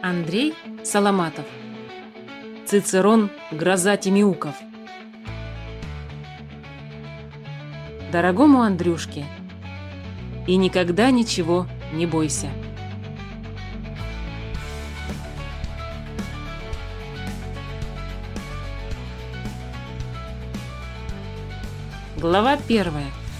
Андрей Соломатов. Цицерон «Гроза Тимеуков». Дорогому Андрюшке, и никогда ничего не бойся. Глава 1.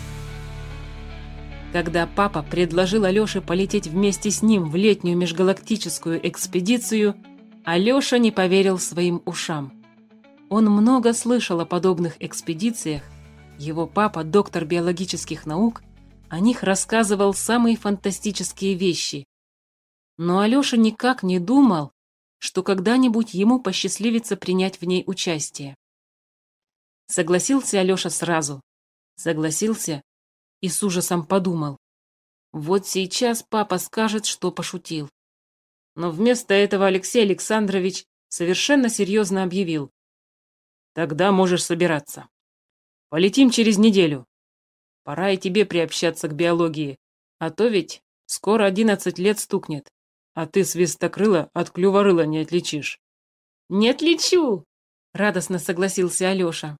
Когда папа предложил Алёше полететь вместе с ним в летнюю межгалактическую экспедицию, Алёша не поверил своим ушам. Он много слышал о подобных экспедициях. Его папа, доктор биологических наук, о них рассказывал самые фантастические вещи. Но Алёша никак не думал, что когда-нибудь ему посчастливится принять в ней участие. Согласился Алёша сразу. Согласился и с ужасом подумал: вот сейчас папа скажет, что пошутил. Но вместо этого Алексей Александрович совершенно серьезно объявил: тогда можешь собираться. Полетим через неделю. Пора и тебе приобщаться к биологии, а то ведь скоро 11 лет стукнет, а ты свистокрыла от клюворыла не отличишь. Не отличу, радостно согласился Алёша.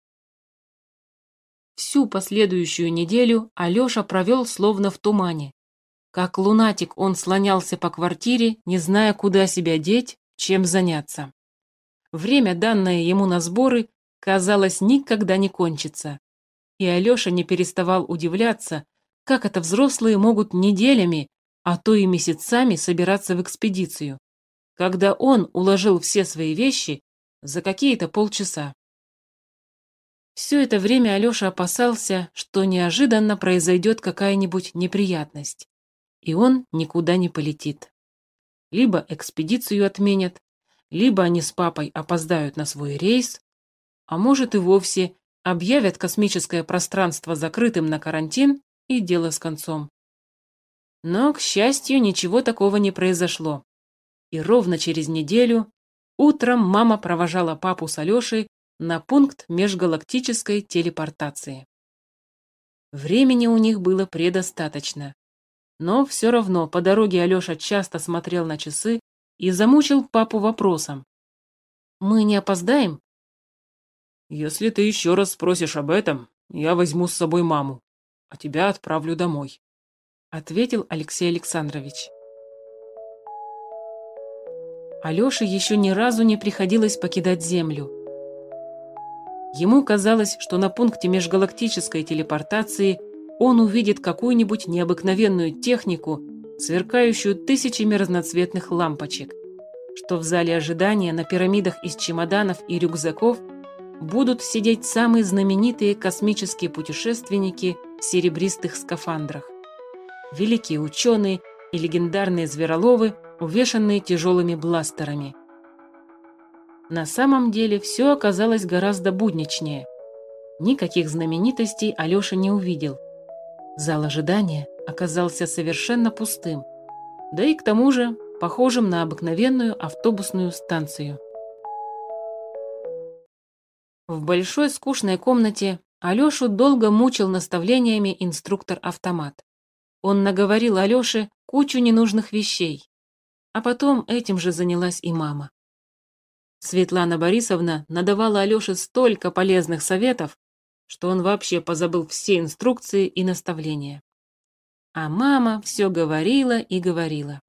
Всю последующую неделю Алёша провел словно в тумане. Как лунатик он слонялся по квартире, не зная, куда себя деть, чем заняться. Время, данное ему на сборы, казалось, никогда не кончится. И Алёша не переставал удивляться, как это взрослые могут неделями, а то и месяцами собираться в экспедицию, когда он уложил все свои вещи за какие-то полчаса. Все это время Алёша опасался, что неожиданно произойдет какая-нибудь неприятность, и он никуда не полетит. Либо экспедицию отменят, либо они с папой опоздают на свой рейс, а может и вовсе объявят космическое пространство закрытым на карантин, и дело с концом. Но, к счастью, ничего такого не произошло. И ровно через неделю утром мама провожала папу с Алёшей на пункт межгалактической телепортации. Времени у них было предостаточно. Но все равно по дороге Алёша часто смотрел на часы и замучил папу вопросом: «Мы не опоздаем?» «Если ты еще раз спросишь об этом, я возьму с собой маму, а тебя отправлю домой», — ответил Алексей Александрович. Алёше еще ни разу не приходилось покидать Землю. Ему казалось, что на пункте межгалактической телепортации он увидит какую-нибудь необыкновенную технику, сверкающую тысячами разноцветных лампочек, что в зале ожидания на пирамидах из чемоданов и рюкзаков будут сидеть самые знаменитые космические путешественники в серебристых скафандрах, великие ученые и легендарные звероловы, увешанные тяжелыми бластерами. На самом деле все оказалось гораздо будничнее. Никаких знаменитостей Алёша не увидел. Зал ожидания оказался совершенно пустым, да и к тому же похожим на обыкновенную автобусную станцию. В большой скучной комнате Алёшу долго мучил наставлениями инструктор-автомат. Он наговорил Алёше кучу ненужных вещей, а потом этим же занялась и мама. Светлана Борисовна надавала Алёше столько полезных советов, что он вообще позабыл все инструкции и наставления. А мама все говорила и говорила.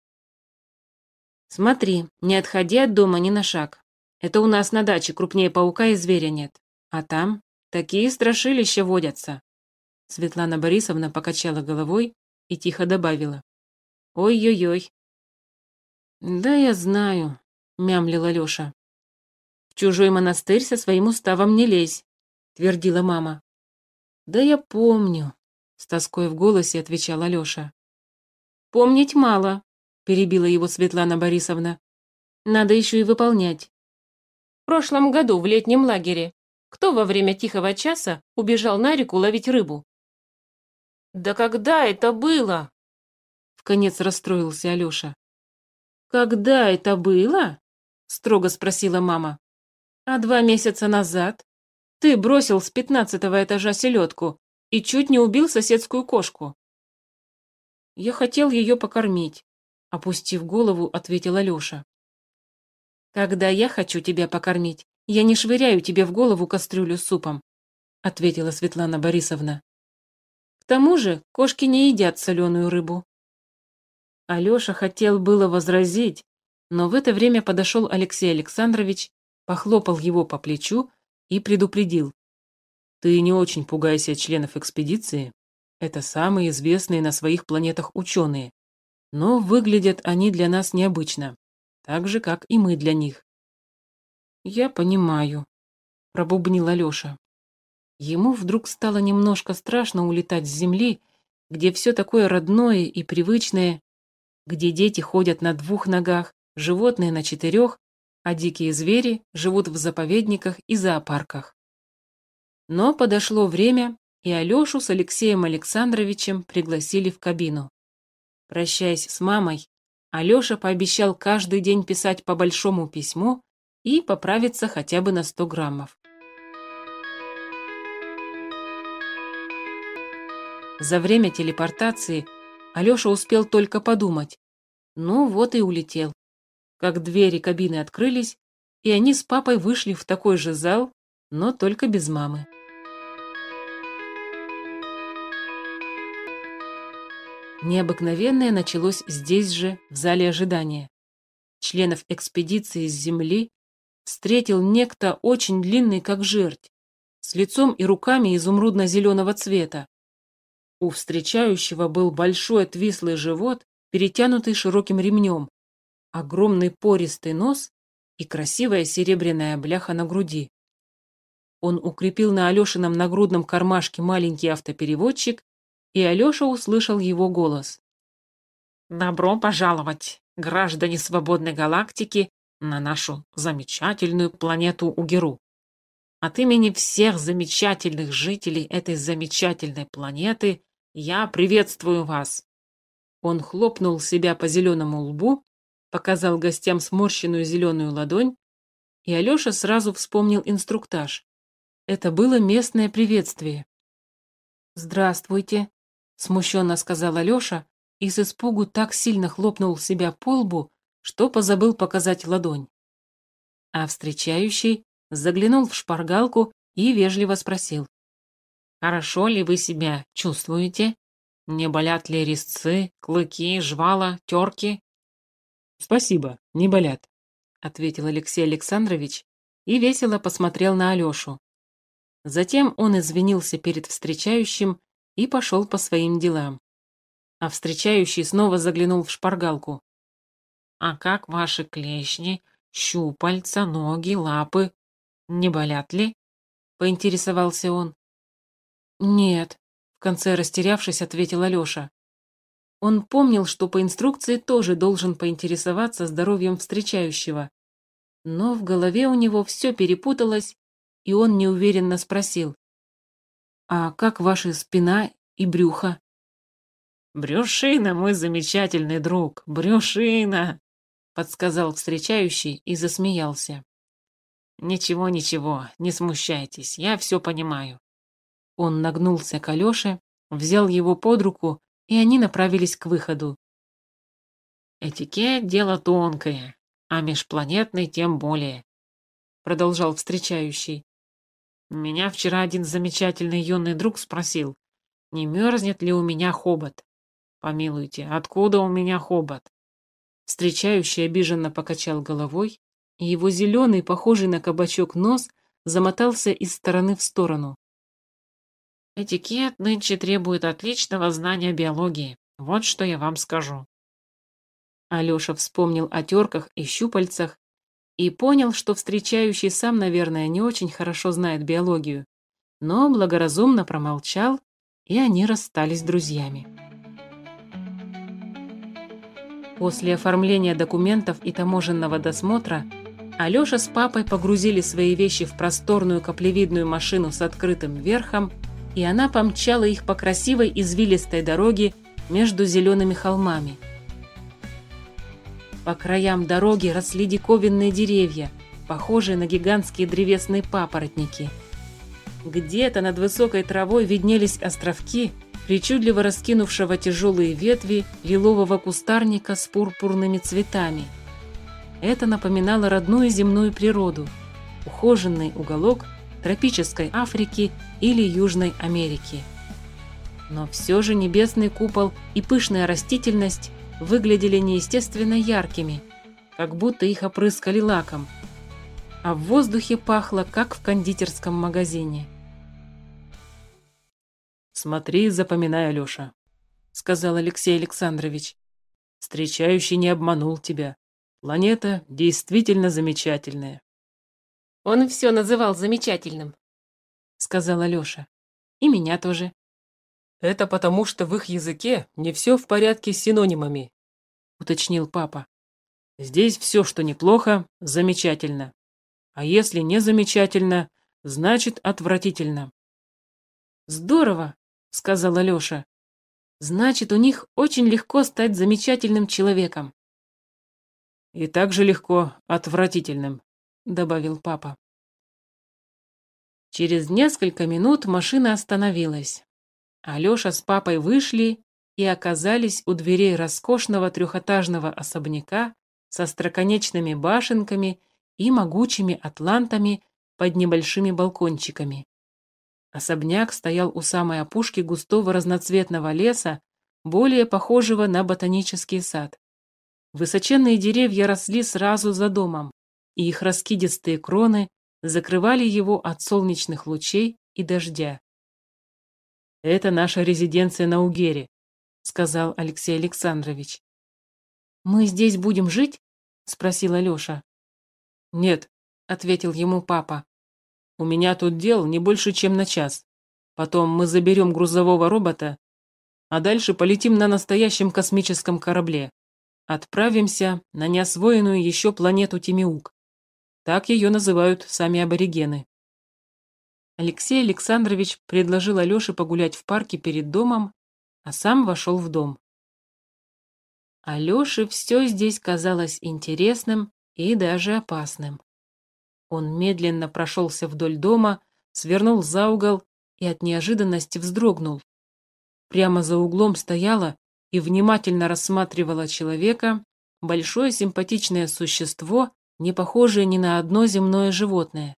«Смотри, не отходи от дома ни на шаг. Это у нас на даче крупнее паука и зверя нет. А там такие страшилища водятся». Светлана Борисовна покачала головой и тихо добавила: «Ой-ой-ой». «Да я знаю», — мямлил Алёша. «В чужой монастырь со своим уставом не лезь», — твердила мама. «Да я помню», — с тоской в голосе отвечал Алёша. «Помнить мало», — перебила его Светлана Борисовна. «Надо еще и выполнять. В прошлом году в летнем лагере кто во время тихого часа убежал на реку ловить рыбу?» «Да когда это было?» — вконец расстроился Алёша. «Когда это было?» — строго спросила мама. «А 2 месяца назад ты бросил с 15-го этажа селедку и чуть не убил соседскую кошку». «Я хотел ее покормить», опустив голову, ответил Алёша. «Когда я хочу тебя покормить, я не швыряю тебе в голову кастрюлю с супом», ответила Светлана Борисовна. «К тому же кошки не едят соленую рыбу». Алёша хотел было возразить, но в это время подошел Алексей Александрович, похлопал его по плечу и предупредил. «Ты не очень пугайся членов экспедиции. Это самые известные на своих планетах ученые. Но выглядят они для нас необычно, так же, как и мы для них». «Я понимаю», – пробубнил Алёша. Ему вдруг стало немножко страшно улетать с Земли, где все такое родное и привычное, где дети ходят на 2 ногах, животные на 4, а дикие звери живут в заповедниках и зоопарках. Но подошло время, и Алёшу с Алексеем Александровичем пригласили в кабину. Прощаясь с мамой, Алёша пообещал каждый день писать по большому письму и поправиться хотя бы на 100 граммов. За время телепортации Алёша успел только подумать. Ну вот и улетел. Как двери кабины открылись, и они с папой вышли в такой же зал, но только без мамы. Необыкновенное началось здесь же, в зале ожидания. Членов экспедиции с Земли встретил некто очень длинный, как жерть, с лицом и руками изумрудно-зеленого цвета. У встречающего был большой отвислый живот, перетянутый широким ремнем, огромный пористый нос и красивая серебряная бляха на груди. Он укрепил на Алешином нагрудном кармашке маленький автопереводчик, и Алеша услышал его голос. «Добро пожаловать, граждане свободной галактики, на нашу замечательную планету Угеру. От имени всех замечательных жителей этой замечательной планеты я приветствую вас». Он хлопнул себя по зеленому лбу, показал гостям сморщенную зеленую ладонь, и Алеша сразу вспомнил инструктаж. Это было местное приветствие. «Здравствуйте», — смущенно сказал Алеша и с испугу так сильно хлопнул себя по лбу, что позабыл показать ладонь. А встречающий заглянул в шпаргалку и вежливо спросил. «Хорошо ли вы себя чувствуете? Не болят ли резцы, клыки, жвала, терки?» «Спасибо, не болят», — ответил Алексей Александрович и весело посмотрел на Алешу. Затем он извинился перед встречающим и пошел по своим делам. А встречающий снова заглянул в шпаргалку. «А как ваши клешни, щупальца, ноги, лапы? Не болят ли?» — поинтересовался он. «Нет», — в конце растерявшись, ответил Алеша. Он помнил, что по инструкции тоже должен поинтересоваться здоровьем встречающего. Но в голове у него все перепуталось, и он неуверенно спросил. «А как ваши спина и брюхо?» «Брюшина, мой замечательный друг, брюшина!» — подсказал встречающий и засмеялся. «Ничего, ничего, не смущайтесь, я все понимаю». Он нагнулся к Алёше, взял его под руку, и они направились к выходу. «Этикет — дело тонкое, а межпланетный тем более», — продолжал встречающий. «Меня вчера один замечательный юный друг спросил, не мерзнет ли у меня хобот. Помилуйте, откуда у меня хобот?» Встречающий обиженно покачал головой, и его зеленый, похожий на кабачок нос, замотался из стороны в сторону. «Этикет нынче требует отличного знания биологии, вот что я вам скажу». Алеша вспомнил о терках и щупальцах и понял, что встречающий сам, наверное, не очень хорошо знает биологию, но благоразумно промолчал, и они расстались друзьями. После оформления документов и таможенного досмотра Алеша с папой погрузили свои вещи в просторную каплевидную машину с открытым верхом, и она помчала их по красивой извилистой дороге между зелеными холмами. По краям дороги росли диковинные деревья, похожие на гигантские древесные папоротники. Где-то над высокой травой виднелись островки, причудливо раскинувшего тяжелые ветви лилового кустарника с пурпурными цветами. Это напоминало родную земную природу, ухоженный уголок тропической Африки или Южной Америки. Но все же небесный купол и пышная растительность выглядели неестественно яркими, как будто их опрыскали лаком, а в воздухе пахло, как в кондитерском магазине. «Смотри, запоминай, Алеша», — сказал Алексей Александрович. «Встречающий не обманул тебя. Планета действительно замечательная». «Он все называл замечательным», — сказал Алеша. «И меня тоже». «Это потому, что в их языке не все в порядке с синонимами», — уточнил папа. «Здесь все, что неплохо, замечательно. А если не замечательно, значит отвратительно». «Здорово», — сказал Алеша. «Значит, у них очень легко стать замечательным человеком». «И так же легко отвратительным», — добавил папа. Через несколько минут машина остановилась. Алеша с папой вышли и оказались у дверей роскошного трехэтажного особняка со остроконечными башенками и могучими атлантами под небольшими балкончиками. Особняк стоял у самой опушки густого разноцветного леса, более похожего на ботанический сад. Высоченные деревья росли сразу за домом, и их раскидистые кроны закрывали его от солнечных лучей и дождя. «Это наша резиденция на Угере», — сказал Алексей Александрович. «Мы здесь будем жить?» — спросил Алеша. «Нет», — ответил ему папа. «У меня тут дел не больше, чем на час. Потом мы заберем грузового робота, а дальше полетим на настоящем космическом корабле. Отправимся на неосвоенную еще планету Тимиук. Так ее называют сами аборигены». Алексей Александрович предложил Алёше погулять в парке перед домом, а сам вошел в дом. Алёше все здесь казалось интересным и даже опасным. Он медленно прошелся вдоль дома, свернул за угол и от неожиданности вздрогнул. Прямо за углом стояло и внимательно рассматривало человека большое симпатичное существо, не похожее ни на одно земное животное.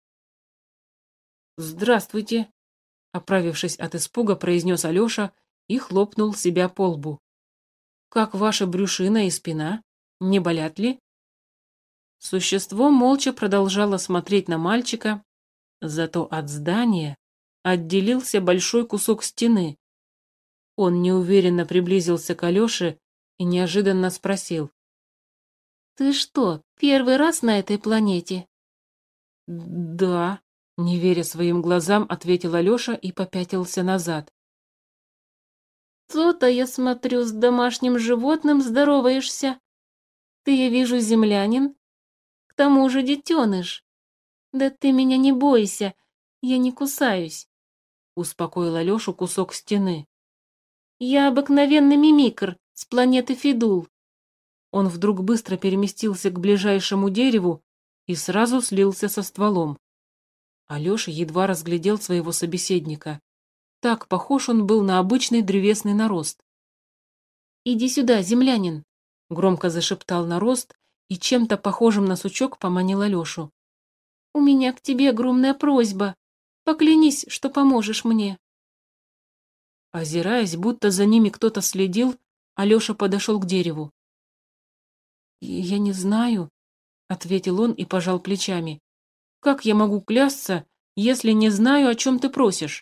«Здравствуйте», — оправившись от испуга, произнес Алеша и хлопнул себя по лбу. «Как ваша брюшина и спина? Не болят ли?» Существо молча продолжало смотреть на мальчика, зато от здания отделился большой кусок стены. Он неуверенно приблизился к Алёше и неожиданно спросил: «Ты что, первый раз на этой планете?» «Да», — не веря своим глазам, ответил Алёша и попятился назад. «То-то, я смотрю, с домашним животным здороваешься. Ты, я вижу, землянин, к тому же детеныш. Да ты меня не бойся, я не кусаюсь», — успокоил Алёшу кусок стены. «Я обыкновенный мимикр с планеты Фидул». Он вдруг быстро переместился к ближайшему дереву и сразу слился со стволом. Алёша едва разглядел своего собеседника. Так похож он был на обычный древесный нарост. «Иди сюда, землянин», — громко зашептал нарост и чем-то похожим на сучок поманил Алёшу. «У меня к тебе огромная просьба. Поклянись, что поможешь мне». Озираясь, будто за ними кто-то следил, Алёша подошел к дереву. «Я не знаю», — ответил он и пожал плечами. «Как я могу клясться, если не знаю, о чем ты просишь?»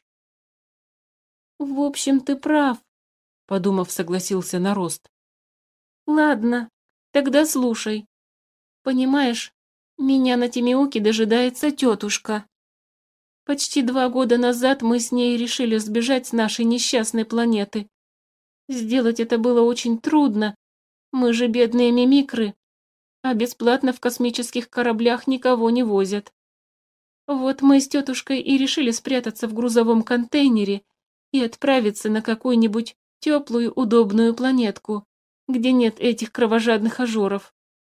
«В общем, ты прав», — подумав, согласился нарост. «Ладно, тогда слушай. Понимаешь, меня на Тимиуке дожидается тетушка. Почти 2 года назад мы с ней решили сбежать с нашей несчастной планеты. Сделать это было очень трудно. Мы же бедные мимикры, а бесплатно в космических кораблях никого не возят. Вот мы с тетушкой и решили спрятаться в грузовом контейнере и отправиться на какую-нибудь теплую, удобную планетку, где нет этих кровожадных ажоров».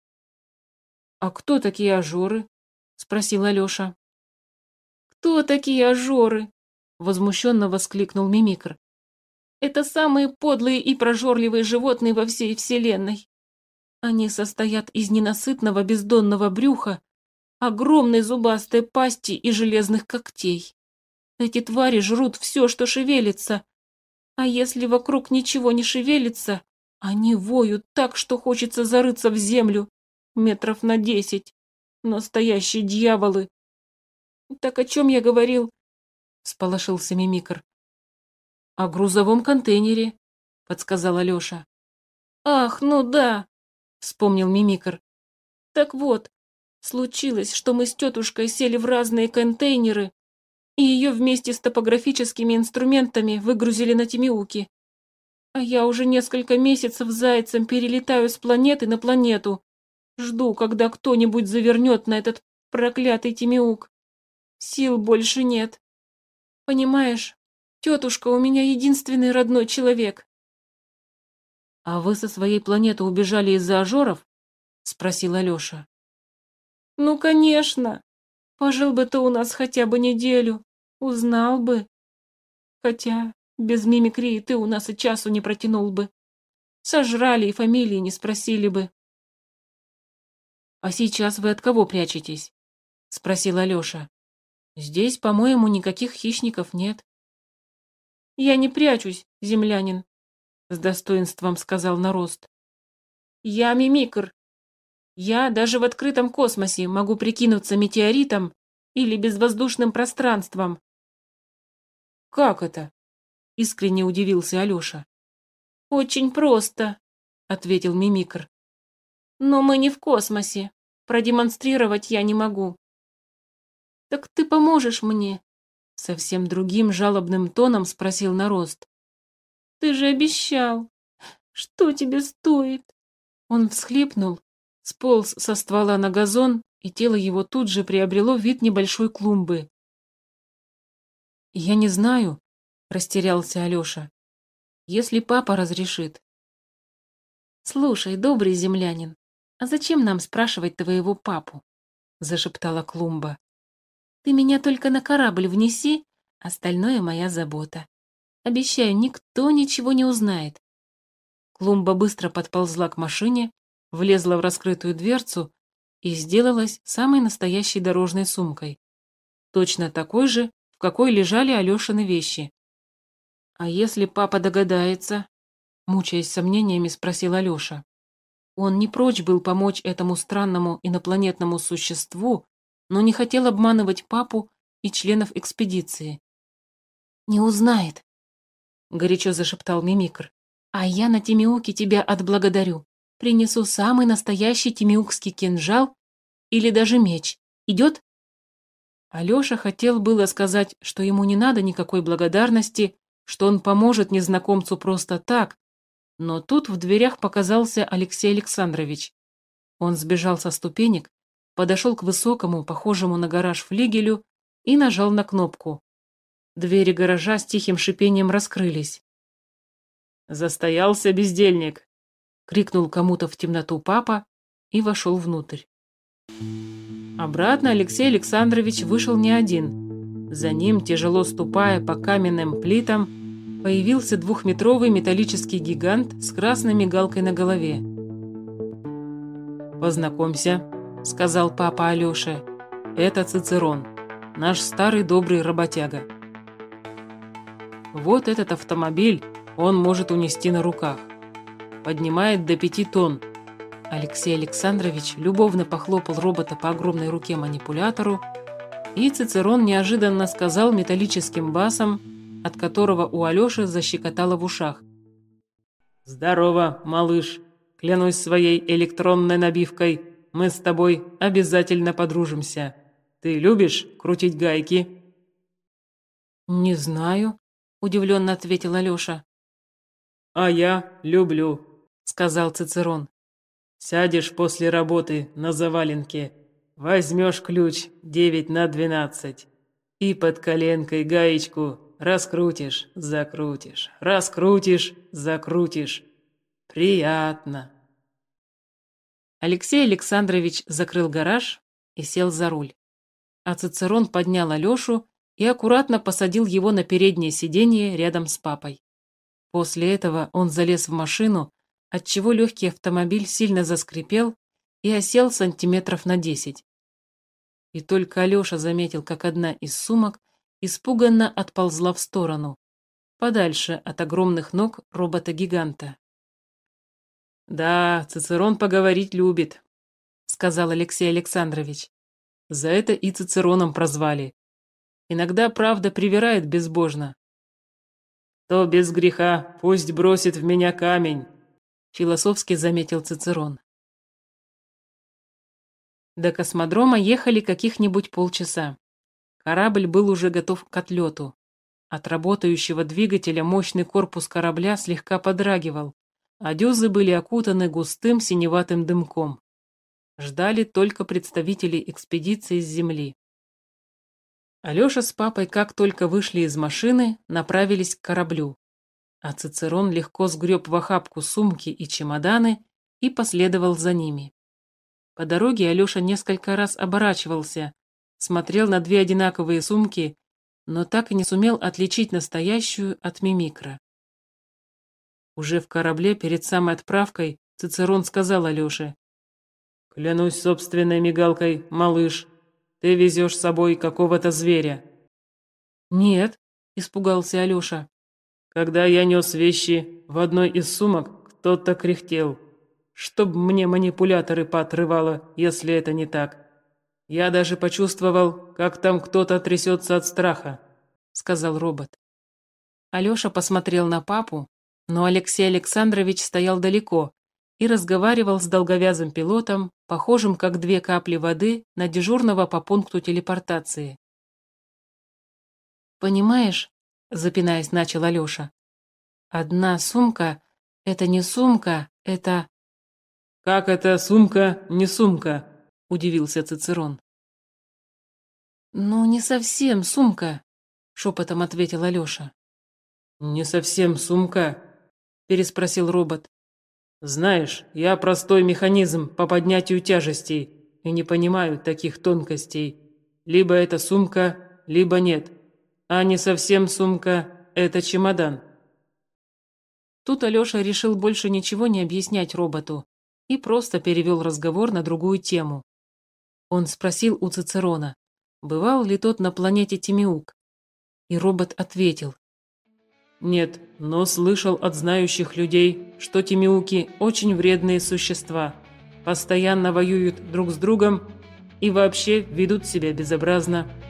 «А кто такие ажоры?» — спросил Алёша. «Кто такие ажоры?» — возмущенно воскликнул мимикр. Это самые подлые и прожорливые животные во всей вселенной. Они состоят из ненасытного бездонного брюха, огромной зубастой пасти и железных когтей. Эти твари жрут все, что шевелится, а если вокруг ничего не шевелится, они воют так, что хочется зарыться в землю метров на 10. Настоящие дьяволы. Так о чем я говорил? Всполошился Мимикр. О грузовом контейнере, подсказал Алёша. Ах, ну да, вспомнил Мимикр. Так вот, случилось, что мы с тетушкой сели в разные контейнеры, и ее вместе с топографическими инструментами выгрузили на Тимиуки. А я уже несколько месяцев зайцем перелетаю с планеты на планету. Жду, когда кто-нибудь завернет на этот проклятый Тимиук. Сил больше нет. Понимаешь, тетушка у меня единственный родной человек. А вы со своей планеты убежали из-за ожоров? Спросил Алёша. Ну, конечно. Пожил бы ты у нас хотя бы неделю. Узнал бы. Хотя без мимикрии ты у нас и часу не протянул бы. Сожрали и фамилии не спросили бы. А сейчас вы от кого прячетесь? Спросил Алёша. Здесь, по-моему, никаких хищников нет. Я не прячусь, землянин, С достоинством сказал Нарост. я мимикр. Я даже в открытом космосе могу прикинуться метеоритом или безвоздушным пространством. Как это? Искренне удивился Алёша. Очень просто, ответил мимикр. Но мы не в космосе. Продемонстрировать я не могу. Так ты поможешь мне? Совсем другим жалобным тоном спросил Нарост. Ты же обещал. Что тебе стоит? Он всхлипнул, сполз со ствола на газон, и тело его тут же приобрело вид небольшой клумбы. «Я не знаю», — растерялся Алёша. «Если папа разрешит». «Слушай, добрый землянин, а зачем нам спрашивать твоего папу?» — зашептала клумба. «Ты меня только на корабль внеси, остальное моя забота. Обещаю, никто ничего не узнает». Клумба быстро подползла к машине, влезла в раскрытую дверцу и сделалась самой настоящей дорожной сумкой. Точно такой же, в какой лежали Алёшины вещи. «А если папа догадается?» — мучаясь сомнениями, спросил Алёша. Он не прочь был помочь этому странному инопланетному существу, но не хотел обманывать папу и членов экспедиции. «Не узнает», — горячо зашептал Мимикр. «А я на Тимиуке тебя отблагодарю. Принесу самый настоящий тимиукский кинжал или даже меч. Идет?» Алёша хотел было сказать, что ему не надо никакой благодарности, что он поможет незнакомцу просто так, но тут в дверях показался Алексей Александрович. Он сбежал со ступенек, подошел к высокому, похожему на гараж флигелю и нажал на кнопку. Двери гаража с тихим шипением раскрылись. «Застоялся бездельник!» — крикнул кому-то в темноту папа и вошел внутрь. Обратно Алексей Александрович вышел не один. За ним, тяжело ступая по каменным плитам, появился двухметровый металлический гигант с красной мигалкой на голове. «Познакомься», — сказал папа Алёше. «Это Цицерон, наш старый добрый работяга. Вот этот автомобиль он может унести на руках. Поднимает до 5 тонн». Алексей Александрович любовно похлопал робота по огромной руке-манипулятору, и Цицерон неожиданно сказал металлическим басом, от которого у Алёши защекотало в ушах. «Здорово, малыш. Клянусь своей электронной набивкой, мы с тобой обязательно подружимся. Ты любишь крутить гайки?» «Не знаю», — удивленно ответил Алёша. «А я люблю», — сказал Цицерон. «Сядешь после работы на заваленке, возьмешь ключ 9 на 12 и под коленкой гаечку раскрутишь, закрутишь, раскрутишь, закрутишь. Приятно». Алексей Александрович закрыл гараж и сел за руль. А Цицерон поднял Алёшу и аккуратно посадил его на переднее сиденье рядом с папой. После этого он залез в машину, отчего легкий автомобиль сильно заскрипел и осел сантиметров на 10. И только Алеша заметил, как одна из сумок испуганно отползла в сторону, подальше от огромных ног робота-гиганта. «Да, Цицерон поговорить любит», — сказал Алексей Александрович. «За это и Цицероном прозвали. Иногда правда привирает безбожно». «Кто без греха, пусть бросит в меня камень», — философски заметил Цицерон. До космодрома ехали каких-нибудь полчаса. Корабль был уже готов к отлету. От работающего двигателя мощный корпус корабля слегка подрагивал, а дюзы были окутаны густым синеватым дымком. Ждали только представители экспедиции с Земли. Алеша с папой, как только вышли из машины, направились к кораблю, а Цицерон легко сгреб в охапку сумки и чемоданы и последовал за ними. По дороге Алеша несколько раз оборачивался, смотрел на две одинаковые сумки, но так и не сумел отличить настоящую от мимикра. Уже в корабле перед самой отправкой Цицерон сказал Алёше: «Клянусь собственной мигалкой, малыш, ты везешь с собой какого-то зверя». «Нет», — испугался Алёша. «Когда я нес вещи, в одной из сумок кто-то кряхтел. Чтоб мне манипуляторы поотрывало, если это не так. Я даже почувствовал, как там кто-то трясется от страха», — сказал робот. Алёша посмотрел на папу, но Алексей Александрович стоял далеко и разговаривал с долговязым пилотом, похожим как две капли воды на дежурного по пункту телепортации. «Понимаешь», — запинаясь, начал Алёша, «одна сумка — это не сумка, это...» «Как это сумка, не сумка?» — удивился Цицерон. «Ну, не совсем сумка», — шепотом ответил Алёша. «Не совсем сумка?» — переспросил робот. «Знаешь, я простой механизм по поднятию тяжестей и не понимаю таких тонкостей. Либо это сумка, либо нет. А не совсем сумка — это чемодан». Тут Алёша решил больше ничего не объяснять роботу и просто перевел разговор на другую тему. Он спросил у Цицерона, бывал ли тот на планете Тимиук, и робот ответил: «Нет, но слышал от знающих людей, что тимиуки очень вредные существа, постоянно воюют друг с другом и вообще ведут себя безобразно.